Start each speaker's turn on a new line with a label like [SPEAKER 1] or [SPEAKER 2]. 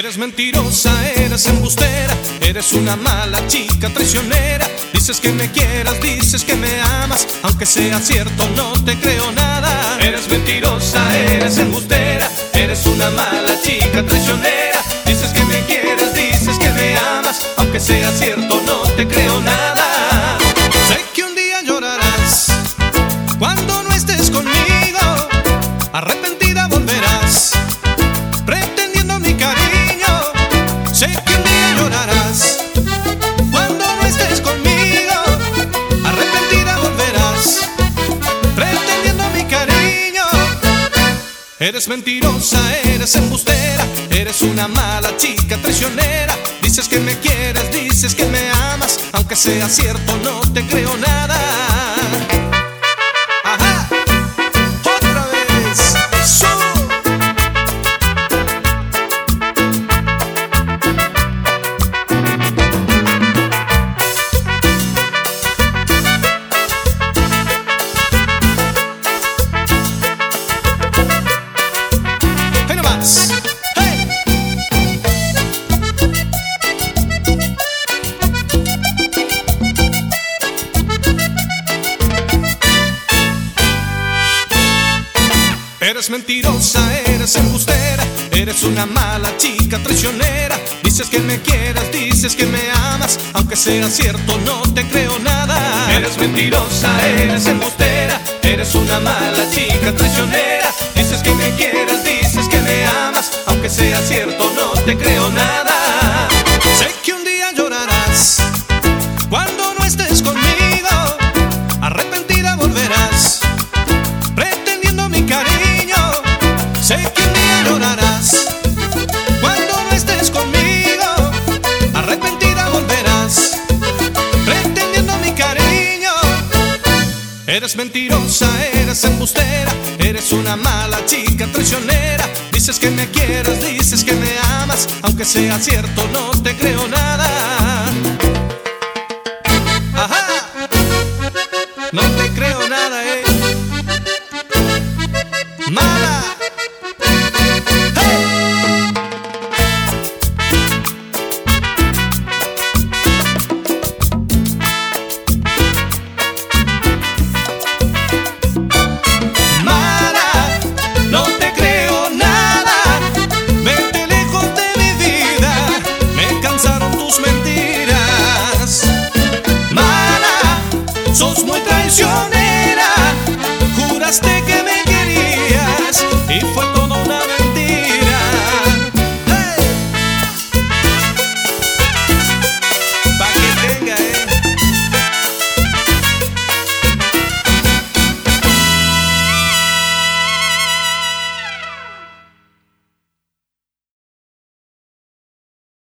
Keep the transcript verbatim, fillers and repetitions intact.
[SPEAKER 1] Eres mentirosa, eres embustera, eres una mala chica traicionera. Dices que me quieras, dices que me amas, aunque sea cierto no te creo nada. Eres mentirosa, eres embustera, eres una mala chica traicionera. Dices que me quieres, dices que me amas, aunque sea cierto no te creo nada. Sé que un día llorarás cuando no estés conmigo, arrepentida volverás pretendiendo mi cariño. Sé que un día llorarás cuando no estés conmigo, arrepentida volverás pretendiendo mi cariño. Eres mentirosa, eres embustera, eres una mala chica traicionera. Dices que me quieres, dices que me amas, aunque sea cierto no te creo nada. Ajá, otra vez, eso. Ahí nomás. Eres mentirosa, eres embustera, eres una mala chica traicionera. Dices que me quieres, dices que me amas, aunque sea cierto no te creo nada. Eres mentirosa, eres embustera, eres una mala chica traicionera. Dices que me quieres, dices que me amas, aunque sea cierto no te creo nada. Sé que un día llorarás cuando no estés conmigo, arrepentida volverás pretendiendo mi cariño. Sé que un día llorarás cuando no estés conmigo, arrepentida volverás pretendiendo mi cariño. Eres mentirosa, eres embustera, eres una mala chica traicionera. Dices que me quieres, dices que me amas, aunque sea cierto no te creo nada. Ajá, no te creo nada, eh. Mala. Sos muy traicionera.